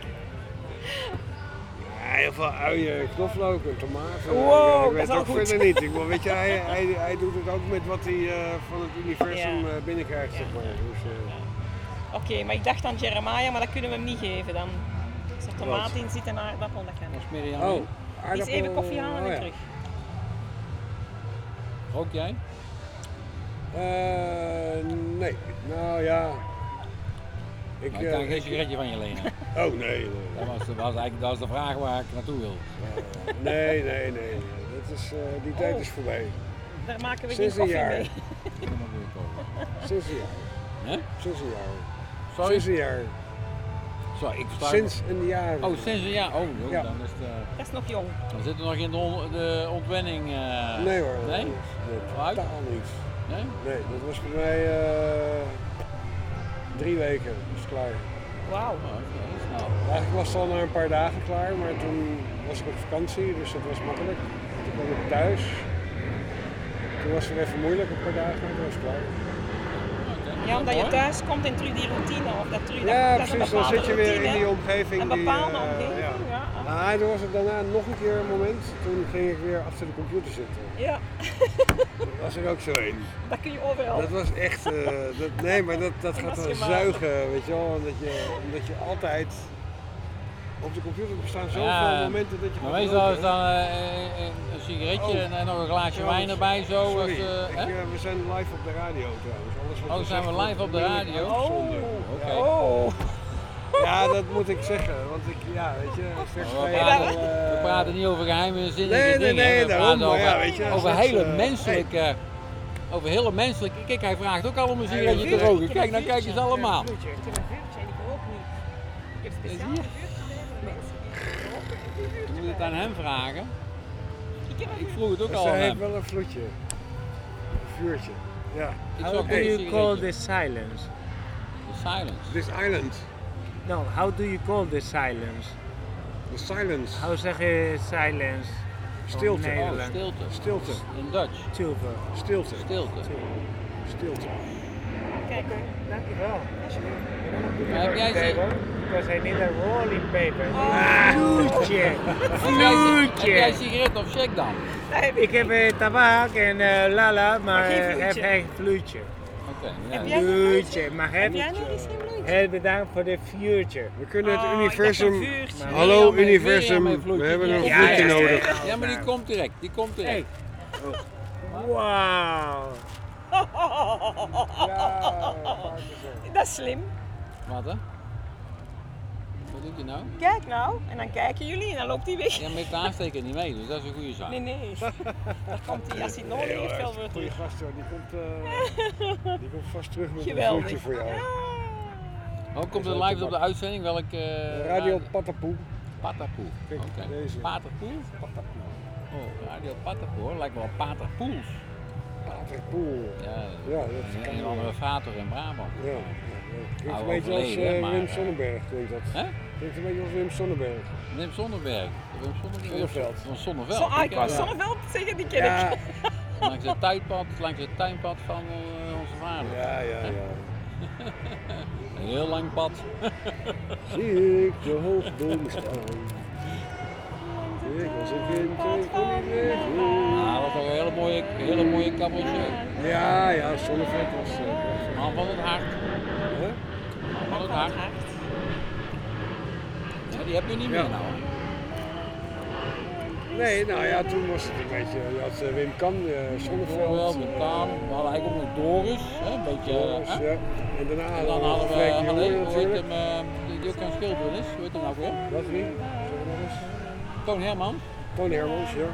Ja, heel veel uien, knoflook en tomaten. Wow, ik weet dat het ook goed. verder niet. Weet je, hij doet het ook met wat hij van het universum binnenkrijgt, zeg maar. Dus, Oké, maar ik dacht aan Jeremiah, maar dat kunnen we hem niet geven dan. Als er tomaat in zit en aardappel, dat kan niet. Oh, die is even koffie halen en terug. Rook jij? Nee. Nou ja. Ik kan geen sigaretje van je lenen. Oh nee. Dat was de vraag waar ik naartoe wil. Nee. Dat is, die tijd is voorbij. Daar maken we geen koffie mee. Sinds een jaar. Hè? Sinds een jaar. Sorry? Sinds een jaar. Sorry, ik sta... Sinds een jaar. Oh, sinds een jaar. Oh, ja. Dan is het... Dat is nog jong. Dan zitten we nog in de ontwenning. Nee hoor. Nee? Totaal niet. Nee? Nee, dat was bij mij 3 weken. Dat is klaar. Wauw. Eigenlijk was het al na een paar dagen klaar, maar toen was ik op vakantie, dus dat was makkelijk. Toen kwam ik thuis. Toen was het even moeilijk, een paar dagen, maar toen was het klaar. Ja, omdat je thuis komt en terug die routine of dat terug. Ja, dat precies. Dan zit je weer in die omgeving. Een bepaalde omgeving, ja. Ah, er was er daarna nog een keer een moment. Toen ging ik weer achter de computer zitten. Ja. Dat was er ook zo een. Dat kun je overal. Dat was echt, nee, maar dat gaat dan zuigen, weet je wel. Omdat je altijd op de computer bestaan zoveel momenten dat je. Maar meestal is dan een sigaretje en nog een glaasje wijn erbij zo. Sorry, Als, we zijn live op de radio trouwens. Alles zijn we live op de radio? Oké. Oh. Ja, dat moet ik zeggen, want weet je, straks we praten niet over geheime zinnige dingen. Nee, we daarom, praten over, weet je, over hele menselijke... Over hele menselijke... Kijk, hij vraagt ook allemaal een sigaretje te roken. Kijk, nou kijk eens allemaal. Ik heb een vuurtje en ik rook niet. Ik heb speciaal een vuurtje voor mensen die roken. Je moet het aan hem vragen. Ik vroeg het ook al aan hij hem. heeft wel een vloedje. Een vuurtje. Ja. How do you call this silence? The silence. This island. No, how do you call this silence? The silence. Hoe zeg je silence? Stilte. Oh, stilte. Stilte. In Dutch. Stilte. Stilte. Stilte. Stilte. Kijk, dankjewel. Heb jij zin? Because I need a rolling paper. Vloedje. Vloedje. Heb jij sigaret of check dan? Ik heb tabak en lala, maar heb geen vloedje. Oké. Vloedje. Maar heb jij nog eens geen vloedje? heel bedankt voor de vuurtje. We kunnen het universum... Hallo universum, we hebben een vloedje nodig. Ja, maar die komt direct. Die komt direct. Wauw. Dat is slim. Wat hè? Wat doet hij nou? Kijk nou, en dan kijken jullie en dan loopt hij weg. Ja, maar heeft de aansteker niet mee, dus dat is een goede zaak. Nee. Daar komt hij, als hij het nodig heeft, wel weer Goeie terug. gast hoor, die komt vast terug met Geweldig. een vloedje voor jou. Oh, komt het live op de uitzending? Radio Patapoe. Patapoe. Oké. Patapoe? Oh, Radio Patapoe, lijkt wel Paterpoels. Paterpoel. Ja, dat is een andere vater in Brabant. Ja. Klinkt een beetje als Wim Sonnenberg, klinkt dat. Hè? Klinkt een beetje als Wim Sonnenberg. Wim Sonnenberg. Zonneveld. Van Zonneveld. Ik wou Zonneveld zeggen, die ken ik. Langs het tuinpad van onze vader. Ja. Een heel lang pad. Zie ik de hoofdboom staan. Ik was een kind, ik kon niet weg. Nou, dat was een hele mooie kabbeltje. Ja, Zonneveld was... Man van het hart. Man van het hart. Ja, die heb je niet meer nou. Nee, nou ja, toen was het een beetje, je had Wim Kan, Zonneveld. Wim Kan, we hadden eigenlijk ook nog Doris, hè, een beetje. Doris, ja. En daarna hadden we Freek de Jonge natuurlijk. Die ook aan schilderen is, hoe heet hij nou weer? Wat wie? Koon Hermans. Koon Hermans, ja.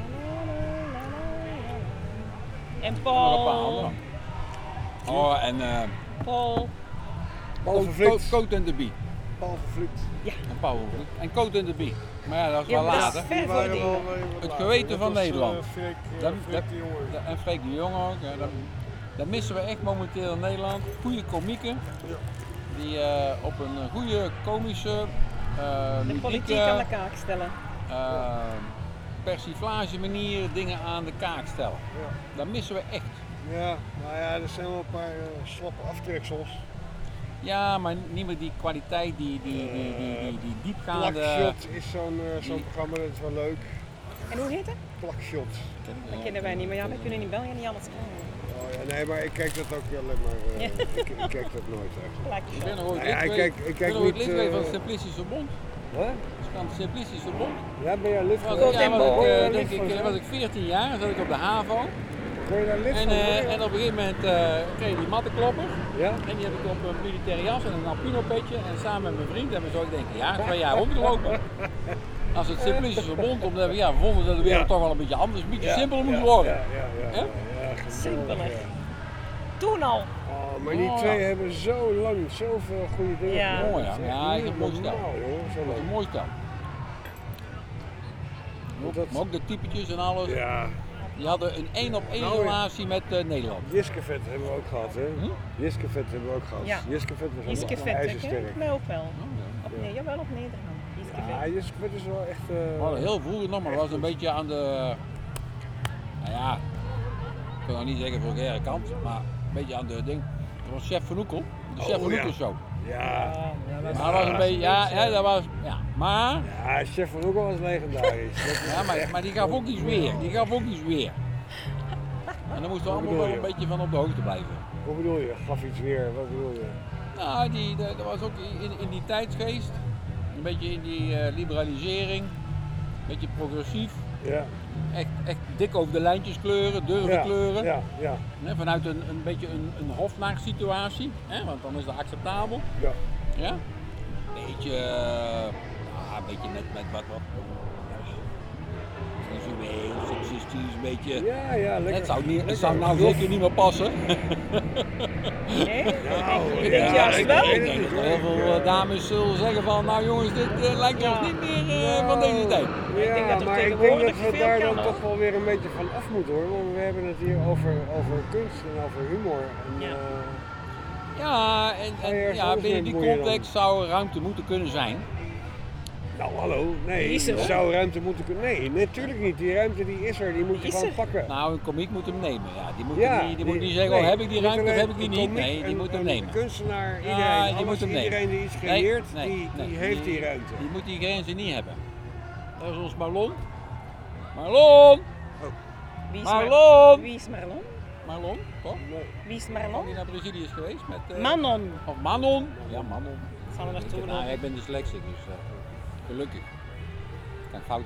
En Nog een paar Paul. anderen. Oh, en Paul. Paul Vervliet. Coat and the Bee. Paul Vervliet. Ja. En Paul Vervliet. En Coat and the Bee. Maar ja, dat is wel Ja, maar dat is later. ver voor die. Het geweten van Nederland. Freek de Jonge. En Freek de Jonge ook. Ja, dat missen we echt momenteel in Nederland. Goede komieken. Die op een goede komische, De politiek aan de kaak stellen. persiflage manier dingen aan de kaak stellen. Ja. Dat missen we echt. Ja, nou ja, er zijn wel een paar slappe aftreksels. Ja, maar niet meer die kwaliteit, die diepgaande... Plakshot is zo'n programma, dat is wel leuk. En hoe heet het? Plakshot. Dat kennen wij niet, maar ja, wij kunnen in België niet alles kijken. Oh ja, nee, maar ik kijk dat ook wel, maar ik kijk dat nooit eigenlijk. Ik ben er ooit Ik kijk lid niet... geweest van het Simplicische Bond. Wat? Van het Simplicische Bond. Ja, ben jij lid van? Was ik 14 jaar, zat ik op de HAVO. Kon je daar lid van? En op een gegeven moment kreeg ik die mattenklopper. Ja? En die heb ik op een militaire jas en een alpino petje. En samen met mijn vriend hebben we zo denk ik 2 jaar rondgelopen. Als het Simplicische Bond, omdat we vonden dat de wereld toch wel een beetje anders, een beetje simpeler moest worden. Ja, simpeler. Toen al. Oh, maar die twee hebben zo lang zoveel goede dingen gedaan. Mooi, ja, is een mooi stel. Dat is een mooi stel. Maar ook de typetjes en alles. Ja. Die hadden een 1-op-1 relatie met Nederland. Jiskevet hebben we ook gehad, hè? Jiskevet hebben we ook gehad. Ja. Jiskevet was ook ijzersterk. mij ook wel. Nee, jawel op Nederland. Ja, Jiskevet is wel echt... We hadden heel vroeger nog, maar was een beetje aan de... Nou ja, ik kan nog niet zeggen vulgaire kant, maar een beetje aan de ding. Dat was Chef Van Oekel. De Chef Van Oekel show. Ja. Maar dat was een beetje, ja, dat was, ja. Maar... Ja, Chef Van Oekel was legendarisch. Ja, maar die gaf ook iets weer. En daar moesten we allemaal wel een beetje van op de hoogte blijven. Wat bedoel je? Gaf iets weer, wat bedoel je? Nou, dat was ook in die tijdsgeest. Een beetje in die liberalisering. Een beetje progressief. Ja. Echt dik over de lijntjes kleuren, durven kleuren. Ja. Vanuit een beetje een hofnaarsituatie, want dan is dat acceptabel. Ja. Een beetje net met wat visueel, seksistisch, een beetje. Ja, lekker. Het zou nou zeker niet meer passen. Nee? Ik denk juist wel. Ik denk dat heel veel dames zullen zeggen van, nou jongens, dit lijkt ons niet meer van deze tijd. Ja, maar ik denk dat we daar dan toch wel weer een beetje van af moeten hoor. Want we hebben het hier over kunst en over humor. En binnen die context zou er ruimte moeten kunnen zijn. Nou hallo, nee, er zou ruimte moeten kunnen. Nee, natuurlijk niet. Die ruimte die is er, die moet je gewoon pakken. Nou, een komiek moet hem nemen. Ja. Die moet niet zeggen, heb ik die ruimte of heb ik die niet. Nee, die moet hem nemen. Een kunstenaar, iedereen die iets creëert, die heeft die ruimte. Die moet die grenzen niet hebben. Dat is ons Marlon. Marlon! Wie is Marlon? Marlon, toch? Wie is Marlon? Die naar Brazilië is geweest met... Manon. Of Manon. Ja, Manon. Zal er naartoe lopen. Ik ben dyslexic, dus gelukkig. Ik kan fout